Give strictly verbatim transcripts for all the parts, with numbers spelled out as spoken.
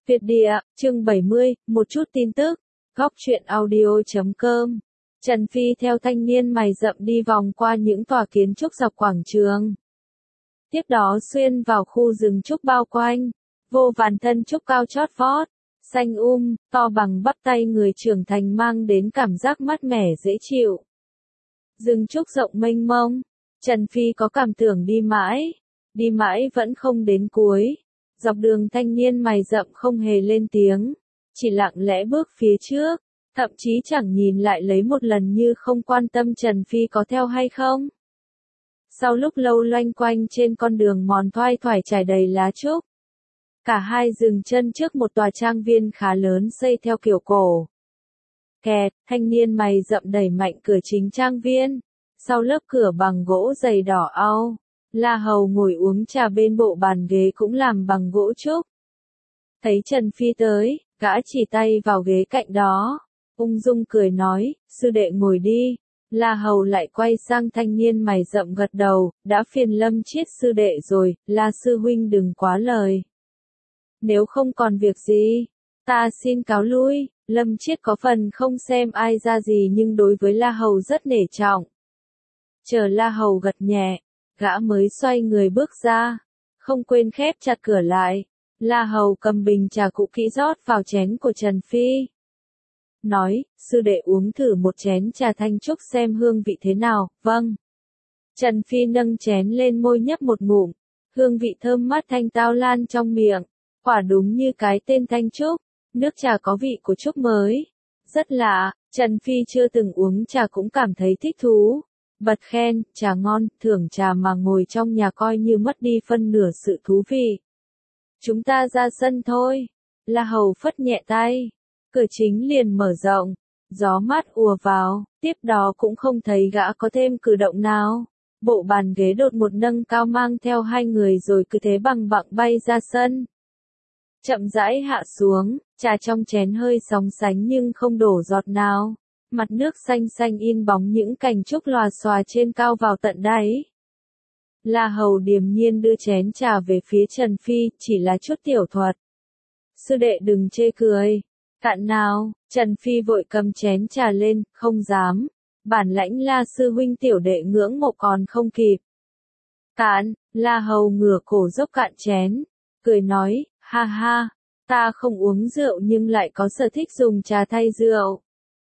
Việt địa, chương bảy mươi, một chút tin tức, góc truyện audio chấm com. Trần Phi theo thanh niên mày rậm đi vòng qua những tòa kiến trúc dọc quảng trường. Tiếp đó xuyên vào khu rừng trúc bao quanh, vô vàn thân trúc cao chót vót, xanh um, to bằng bắp tay người trưởng thành mang đến cảm giác mát mẻ dễ chịu. Rừng trúc rộng mênh mông, Trần Phi có cảm tưởng đi mãi, đi mãi vẫn không đến cuối. Dọc đường thanh niên mày rậm không hề lên tiếng, chỉ lặng lẽ bước phía trước, thậm chí chẳng nhìn lại lấy một lần như không quan tâm Trần Phi có theo hay không. Sau lúc lâu loanh quanh trên con đường mòn thoai thoải trải đầy lá trúc, cả hai dừng chân trước một tòa trang viên khá lớn xây theo kiểu cổ. Kẹt, thanh niên mày rậm đẩy mạnh cửa chính trang viên, sau lớp cửa bằng gỗ dày đỏ au. La Hầu ngồi uống trà bên bộ bàn ghế cũng làm bằng gỗ trúc. Thấy Trần Phi tới, gã chỉ tay vào ghế cạnh đó, ung dung cười nói, sư đệ ngồi đi. La Hầu lại quay sang thanh niên mày rậm gật đầu, đã phiền Lâm Chiết sư đệ rồi, La sư huynh đừng quá lời. Nếu không còn việc gì, ta xin cáo lui. Lâm Chiết có phần không xem ai ra gì nhưng đối với La Hầu rất nể trọng. Chờ La Hầu gật nhẹ, gã mới xoay người bước ra, không quên khép chặt cửa lại. La Hầu cầm bình trà cũ kỹ rót vào chén của Trần Phi. Nói, sư đệ uống thử một chén trà thanh trúc xem hương vị thế nào, vâng. Trần Phi nâng chén lên môi nhấp một ngụm, hương vị thơm mát thanh tao lan trong miệng, quả đúng như cái tên thanh trúc, nước trà có vị của trúc mới. Rất lạ, Trần Phi chưa từng uống trà cũng cảm thấy thích thú. Bật khen, trà ngon, thưởng trà mà ngồi trong nhà coi như mất đi phân nửa sự thú vị. Chúng ta ra sân thôi. La Hầu phất nhẹ tay. Cửa chính liền mở rộng. Gió mát ùa vào, tiếp đó cũng không thấy gã có thêm cử động nào. Bộ bàn ghế đột một nâng cao mang theo hai người rồi cứ thế bằng bặng bay ra sân. Chậm rãi hạ xuống, trà trong chén hơi sóng sánh nhưng không đổ giọt nào. Mặt nước xanh xanh in bóng những cành trúc lòa xòa trên cao vào tận đáy. La Hầu điềm nhiên đưa chén trà về phía Trần Phi, chỉ là chút tiểu thuật. Sư đệ đừng chê cười. Cạn nào, Trần Phi vội cầm chén trà lên, không dám. Bản lãnh La sư huynh tiểu đệ ngưỡng mộ còn không kịp. Cạn, La Hầu ngửa cổ dốc cạn chén, cười nói, ha ha, ta không uống rượu nhưng lại có sở thích dùng trà thay rượu.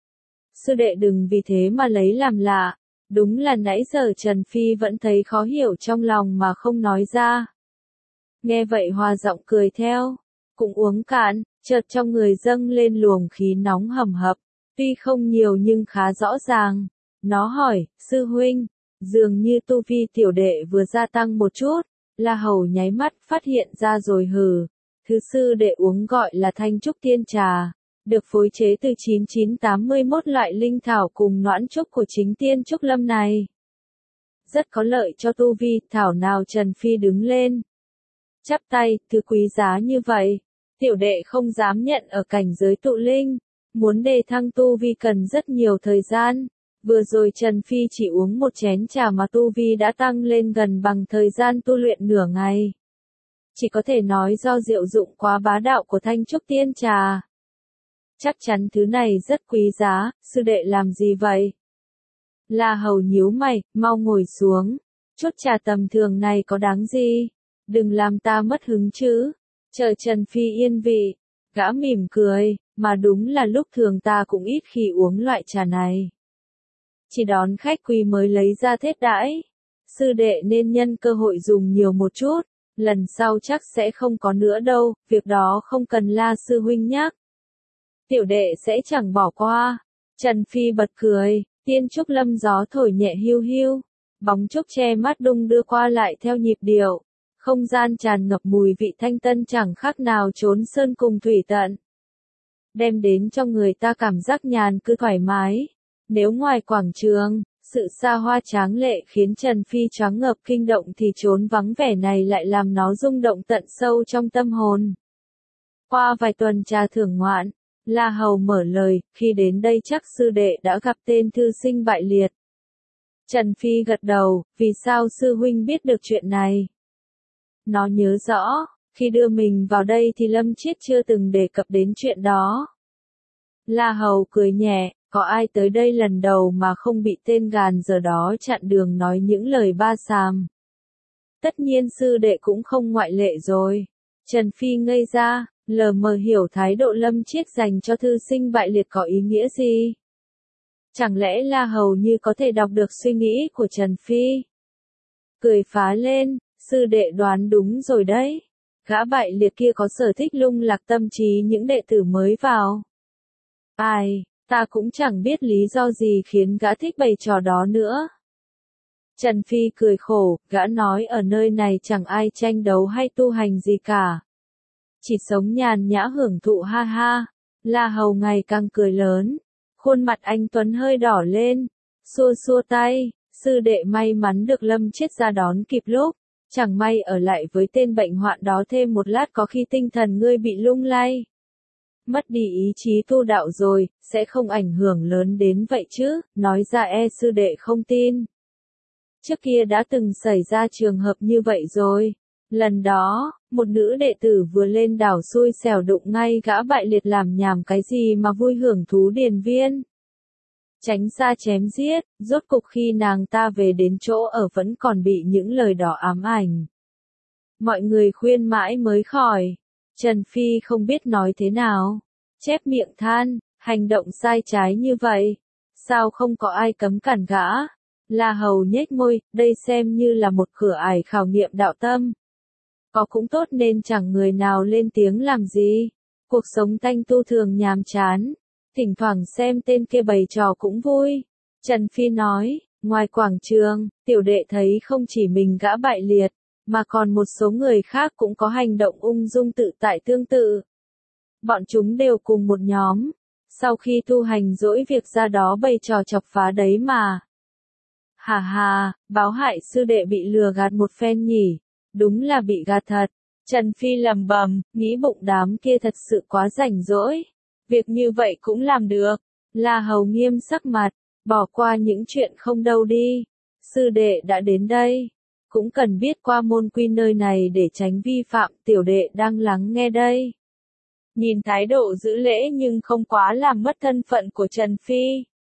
Sư đệ đừng vì thế mà lấy làm lạ, đúng là nãy giờ Trần Phi vẫn thấy khó hiểu trong lòng mà không nói ra. Nghe vậy hòa giọng cười theo, cũng uống cạn, chợt trong người dâng lên luồng khí nóng hầm hập, tuy không nhiều nhưng khá rõ ràng. Nó hỏi, sư huynh, dường như tu vi tiểu đệ vừa gia tăng một chút. La Hầu nháy mắt phát hiện ra rồi hừ, thứ sư đệ uống gọi là thanh trúc tiên trà. Được phối chế từ chín chín tám mốt loại linh thảo cùng noãn trúc của chính tiên trúc lâm này. Rất có lợi cho tu vi, thảo nào Trần Phi đứng lên. Chắp tay, thứ quý giá như vậy, tiểu đệ không dám nhận ở cảnh giới tụ linh, muốn đề thăng tu vi cần rất nhiều thời gian. Vừa rồi Trần Phi chỉ uống một chén trà mà tu vi đã tăng lên gần bằng thời gian tu luyện nửa ngày. Chỉ có thể nói do diệu dụng quá bá đạo của thanh trúc tiên trà. Chắc chắn thứ này rất quý giá, sư đệ làm gì vậy? La Hầu nhíu mày, mau ngồi xuống. Chút trà tầm thường này có đáng gì? Đừng làm ta mất hứng chứ. Chờ Trần Phi yên vị. Gã mỉm cười, mà đúng là lúc thường ta cũng ít khi uống loại trà này. Chỉ đón khách quý mới lấy ra thết đãi. Sư đệ nên nhân cơ hội dùng nhiều một chút. Lần sau chắc sẽ không có nữa đâu, việc đó không cần La sư huynh nhắc. Tiểu đệ sẽ chẳng bỏ qua. Trần Phi bật cười, tiên trúc lâm gió thổi nhẹ hiu hiu. Bóng trúc che mắt đung đưa qua lại theo nhịp điệu. Không gian tràn ngập mùi vị thanh tân chẳng khác nào trốn sơn cùng thủy tận. Đem đến cho người ta cảm giác nhàn cư thoải mái. Nếu ngoài quảng trường, sự xa hoa tráng lệ khiến Trần Phi choáng ngợp kinh động thì chốn vắng vẻ này lại làm nó rung động tận sâu trong tâm hồn. Qua vài tuần trà thưởng ngoạn, La Hầu mở lời, khi đến đây chắc sư đệ đã gặp tên thư sinh bại liệt. Trần Phi gật đầu, vì sao sư huynh biết được chuyện này? Nó nhớ rõ, Khi đưa mình vào đây thì Lâm Chiết chưa từng đề cập đến chuyện đó. La Hầu cười nhẹ, có ai tới đây lần đầu mà không bị tên gàn giờ đó chặn đường nói những lời ba xàm. Tất nhiên sư đệ cũng không ngoại lệ rồi. Trần Phi ngây ra, lờ mờ hiểu thái độ Lâm Chiết dành cho thư sinh bại liệt có ý nghĩa gì. Chẳng lẽ La Hầu như có thể đọc được suy nghĩ của Trần Phi? Cười phá lên, sư đệ đoán đúng rồi đấy. Gã bại liệt kia có sở thích lung lạc tâm trí những đệ tử mới vào. Ai, ta cũng chẳng biết lý do gì khiến gã thích bày trò đó nữa. Trần Phi cười khổ, gã nói ở nơi này chẳng ai tranh đấu hay tu hành gì cả. Chỉ sống nhàn nhã hưởng thụ ha ha. La Hầu ngày càng cười lớn. Khuôn mặt anh Tuấn hơi đỏ lên. Xua xua tay, sư đệ may mắn được Lâm Chiết ra đón kịp lúc. Chẳng may ở lại với tên bệnh hoạn đó thêm một lát có khi tinh thần ngươi bị lung lay. Mất đi ý chí tu đạo rồi, sẽ không ảnh hưởng lớn đến vậy chứ, nói ra e sư đệ không tin. Trước kia đã từng xảy ra trường hợp như vậy rồi. Lần đó, một nữ đệ tử vừa lên đảo xui xẻo đụng ngay gã bại liệt làm nhảm cái gì mà vui hưởng thú điền viên. Tránh xa chém giết, rốt cục khi nàng ta về đến chỗ ở vẫn còn bị những lời đó ám ảnh. Mọi người khuyên mãi mới khỏi. Trần Phi không biết nói thế nào. Chép miệng than, hành động sai trái như vậy. Sao không có ai cấm cản gã? La Hầu nhếch môi, đây xem như là một cửa ải khảo nghiệm đạo tâm. Có cũng tốt nên chẳng người nào lên tiếng làm gì. Cuộc sống tanh tu thường nhàm chán. Thỉnh thoảng xem tên kia bày trò cũng vui. Trần Phi nói, ngoài quảng trường, tiểu đệ thấy không chỉ mình gã bại liệt, mà còn một số người khác cũng có hành động ung dung tự tại tương tự. Bọn chúng đều cùng một nhóm. Sau khi tu hành dỗi việc ra đó bày trò chọc phá đấy mà. Hà hà, báo hại sư đệ bị lừa gạt một phen nhỉ. Đúng là bị gạt thật. Trần Phi lầm bầm, nghĩ bụng đám kia thật sự quá rảnh rỗi. Việc như vậy cũng làm được. La Hầu nghiêm sắc mặt, bỏ qua những chuyện không đâu đi. Sư đệ đã đến đây. Cũng cần biết qua môn quy nơi này để tránh vi phạm, tiểu đệ đang lắng nghe đây. Nhìn thái độ giữ lễ nhưng không quá làm mất thân phận của Trần Phi.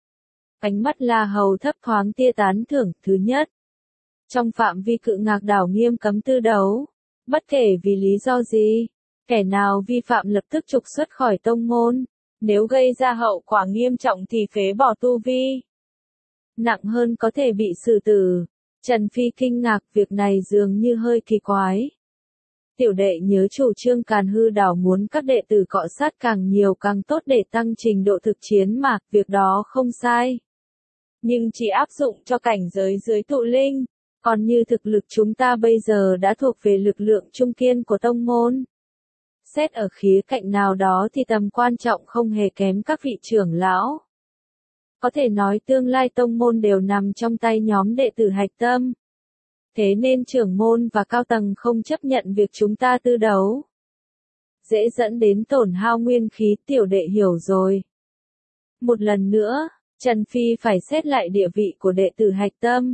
Ánh mắt La Hầu thấp thoáng tia tán thưởng. Thứ nhất, trong phạm vi cự ngạc đảo nghiêm cấm tư đấu. Bất kể vì lý do gì, kẻ nào vi phạm lập tức trục xuất khỏi tông môn. Nếu gây ra hậu quả nghiêm trọng thì phế bỏ tu vi. Nặng hơn có thể bị xử tử. Trần Phi kinh ngạc, việc này dường như hơi kỳ quái. Tiểu đệ nhớ chủ trương Càn Hư Đảo muốn các đệ tử cọ sát càng nhiều càng tốt để tăng trình độ thực chiến mà, việc đó không sai. Nhưng chỉ áp dụng cho cảnh giới dưới tụ linh, còn như thực lực chúng ta bây giờ đã thuộc về lực lượng trung kiên của tông môn. Xét ở khía cạnh nào đó thì tầm quan trọng không hề kém các vị trưởng lão. Có thể nói tương lai tông môn đều nằm trong tay nhóm đệ tử hạch tâm. Thế nên trưởng môn và cao tầng không chấp nhận việc chúng ta tư đấu. Dễ dẫn đến tổn hao nguyên khí, tiểu đệ hiểu rồi. Một lần nữa, Trần Phi phải xét lại địa vị của đệ tử hạch tâm.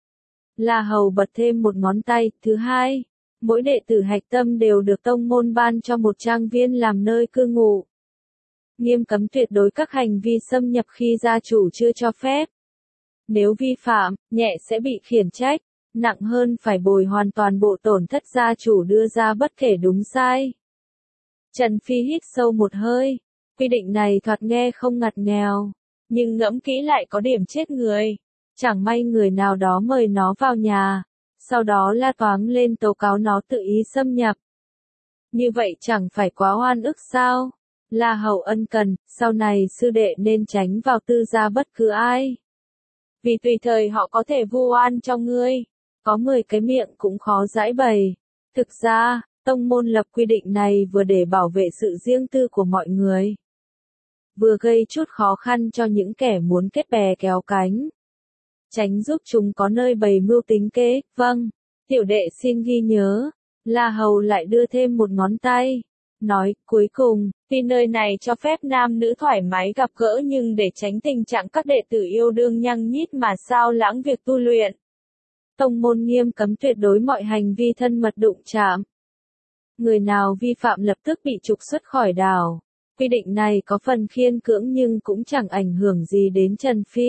La Hầu bật thêm một ngón tay. Thứ hai, mỗi đệ tử hạch tâm đều được tông môn ban cho một trang viên làm nơi cư ngụ. Nghiêm cấm tuyệt đối các hành vi xâm nhập khi gia chủ chưa cho phép. Nếu vi phạm, nhẹ sẽ bị khiển trách, nặng hơn phải bồi hoàn toàn bộ tổn thất gia chủ đưa ra bất kể đúng sai. Trần Phi hít sâu một hơi. Quy định này thoạt nghe không ngặt nghèo, nhưng ngẫm kỹ lại có điểm chết người. Chẳng may người nào đó mời nó vào nhà, sau đó la toáng lên tố cáo nó tự ý xâm nhập. Như vậy chẳng phải quá oan ức sao? La Hầu ân cần, sau này sư đệ nên tránh vào tư gia bất cứ ai. Vì tùy thời họ có thể vu oan cho ngươi. Có mười cái miệng cũng khó giải bày. Thực ra, tông môn lập quy định này vừa để bảo vệ sự riêng tư của mọi người, vừa gây chút khó khăn cho những kẻ muốn kết bè kéo cánh. Tránh giúp chúng có nơi bày mưu tính kế. Vâng, tiểu đệ xin ghi nhớ. La Hầu lại đưa thêm một ngón tay. Nói, cuối cùng, vì nơi này cho phép nam nữ thoải mái gặp gỡ nhưng để tránh tình trạng các đệ tử yêu đương nhăng nhít mà sao lãng việc tu luyện. Tông môn nghiêm cấm tuyệt đối mọi hành vi thân mật đụng chạm. người nào vi phạm lập tức bị trục xuất khỏi đảo. Quy định này có phần khiên cưỡng nhưng cũng chẳng ảnh hưởng gì đến Trần Phi.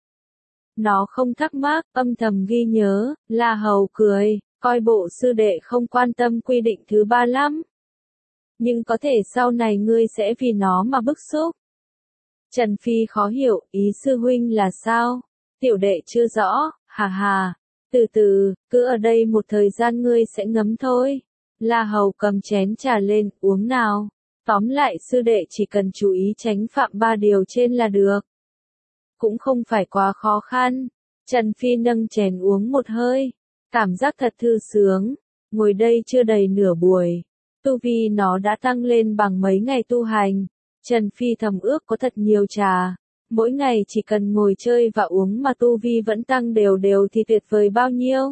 Nó không thắc mắc, âm thầm ghi nhớ, La Hầu cười, coi bộ sư đệ không quan tâm quy định thứ ba lắm. Nhưng có thể sau này ngươi sẽ vì nó mà bức xúc. Trần Phi khó hiểu, ý sư huynh là sao? Tiểu đệ chưa rõ, hà hà. Từ từ, cứ ở đây một thời gian ngươi sẽ ngấm thôi. La Hầu cầm chén trà lên, uống nào. Tóm lại sư đệ chỉ cần chú ý tránh phạm ba điều trên là được. Cũng không phải quá khó khăn. Trần Phi nâng chén uống một hơi. Cảm giác thật thư sướng. Ngồi đây chưa đầy nửa buổi. Tu vi nó đã tăng lên bằng mấy ngày tu hành. Trần Phi thầm ước có thật nhiều trà. Mỗi ngày chỉ cần ngồi chơi và uống mà tu vi vẫn tăng đều đều thì tuyệt vời bao nhiêu.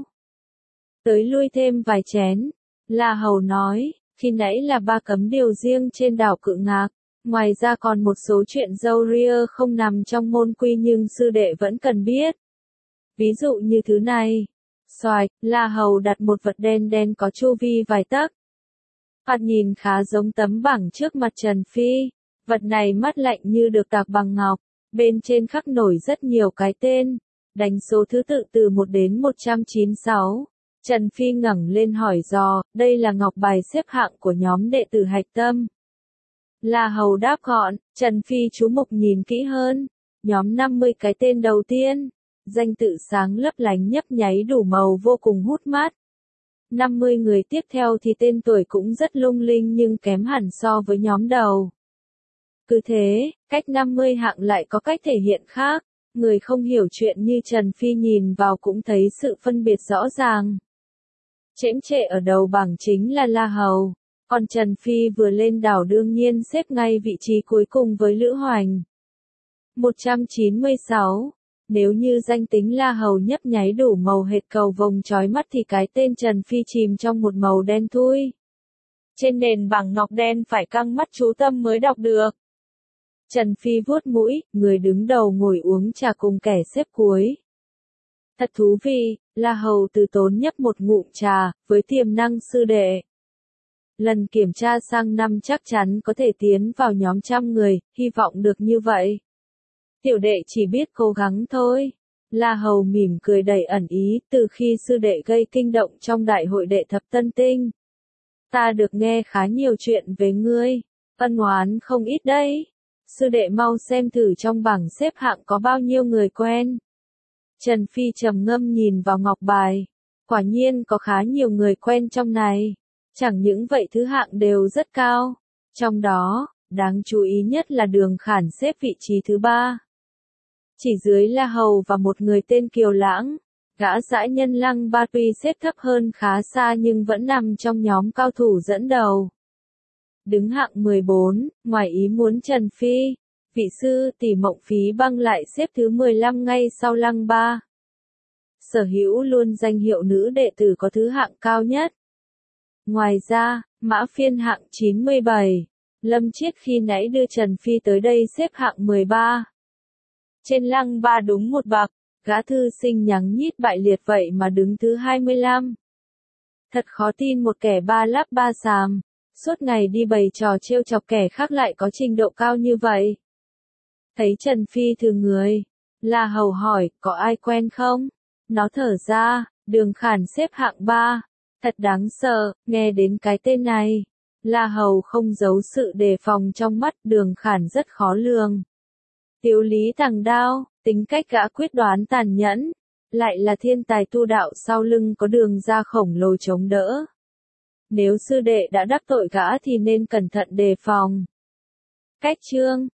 Tới lui thêm vài chén. La Hầu nói, khi nãy là ba cấm điều riêng trên đảo Cự Ngạc. Ngoài ra còn một số chuyện râu ria không nằm trong môn quy nhưng sư đệ vẫn cần biết. Ví dụ như thứ này. Xoài, La Hầu đặt một vật đen đen có chu vi vài tấc. Mặt nhìn khá giống tấm bảng trước mặt Trần Phi. Vật này mắt lạnh như được tạc bằng ngọc. Bên trên khắc nổi rất nhiều cái tên. Đánh số thứ tự từ một đến một trăm chín mươi sáu. Trần Phi ngẩng lên hỏi dò, đây là ngọc bài xếp hạng của nhóm đệ tử Hạch Tâm. La Hầu đáp gọn, Trần Phi chú mục nhìn kỹ hơn. Nhóm năm mươi cái tên đầu tiên. Danh tự sáng lấp lánh nhấp nháy đủ màu vô cùng hút mắt. năm mươi người tiếp theo thì tên tuổi cũng rất lung linh nhưng kém hẳn so với nhóm đầu. Cứ thế, cách năm mươi hạng lại có cách thể hiện khác. Người không hiểu chuyện như Trần Phi nhìn vào cũng thấy sự phân biệt rõ ràng. Chễm trệ ở đầu bảng chính là La Hầu. Còn Trần Phi vừa lên đảo đương nhiên xếp ngay vị trí cuối cùng với Lữ Hoành. một trăm chín mươi sáu. Nếu như danh tính La Hầu nhấp nháy đủ màu hệt cầu vồng chói mắt thì cái tên Trần Phi chìm trong một màu đen thui. Trên nền bảng ngọc đen phải căng mắt chú tâm mới đọc được. Trần Phi vuốt mũi, người đứng đầu ngồi uống trà cùng kẻ xếp cuối. Thật thú vị, La Hầu từ tốn nhấp một ngụm trà, với tiềm năng sư đệ. Lần kiểm tra sang năm chắc chắn có thể tiến vào nhóm trăm người, hy vọng được như vậy. Tiểu đệ chỉ biết cố gắng thôi. La Hầu mỉm cười đầy ẩn ý, từ khi sư đệ gây kinh động trong đại hội đệ thập tân tinh. Ta được nghe khá nhiều chuyện về ngươi, ân oán không ít đấy. Sư đệ mau xem thử trong bảng xếp hạng có bao nhiêu người quen. Trần Phi trầm ngâm nhìn vào ngọc bài. Quả nhiên có khá nhiều người quen trong này. Chẳng những vậy thứ hạng đều rất cao. Trong đó, đáng chú ý nhất là Đường Khản xếp vị trí thứ ba. Chỉ dưới La Hầu và một người tên Kiều Lãng. Gã dã nhân Lăng Ba tuy xếp thấp hơn khá xa nhưng vẫn nằm trong nhóm cao thủ dẫn đầu. Đứng hạng mười bốn, ngoài ý muốn Trần Phi, vị sư tỷ Mộng Phí Băng lại xếp thứ mười lăm ngay sau Lăng Ba. Sở hữu luôn danh hiệu nữ đệ tử có thứ hạng cao nhất. Ngoài ra, Mã Phiên hạng chín mươi bảy, Lâm Chiết khi nãy đưa Trần Phi tới đây xếp hạng mười ba. Trên Lăng Ba đúng một bậc, gã thư sinh nhắng nhít bại liệt vậy mà đứng thứ hai mươi lăm. Thật khó tin một kẻ ba lắp ba xàm. Suốt ngày đi bày trò trêu chọc kẻ khác lại có trình độ cao như vậy. Thấy Trần Phi thường người, La Hầu hỏi, có ai quen không? Nó thở ra, Đường Khản xếp hạng ba. Thật đáng sợ, nghe đến cái tên này. La Hầu không giấu sự đề phòng trong mắt, Đường Khản rất khó lường. Tiếu lý thằng đao, tính cách gã quyết đoán tàn nhẫn. Lại là thiên tài tu đạo sau lưng có đường ra khổng lồ chống đỡ. Nếu sư đệ đã đắc tội gã thì nên cẩn thận đề phòng. Cách chương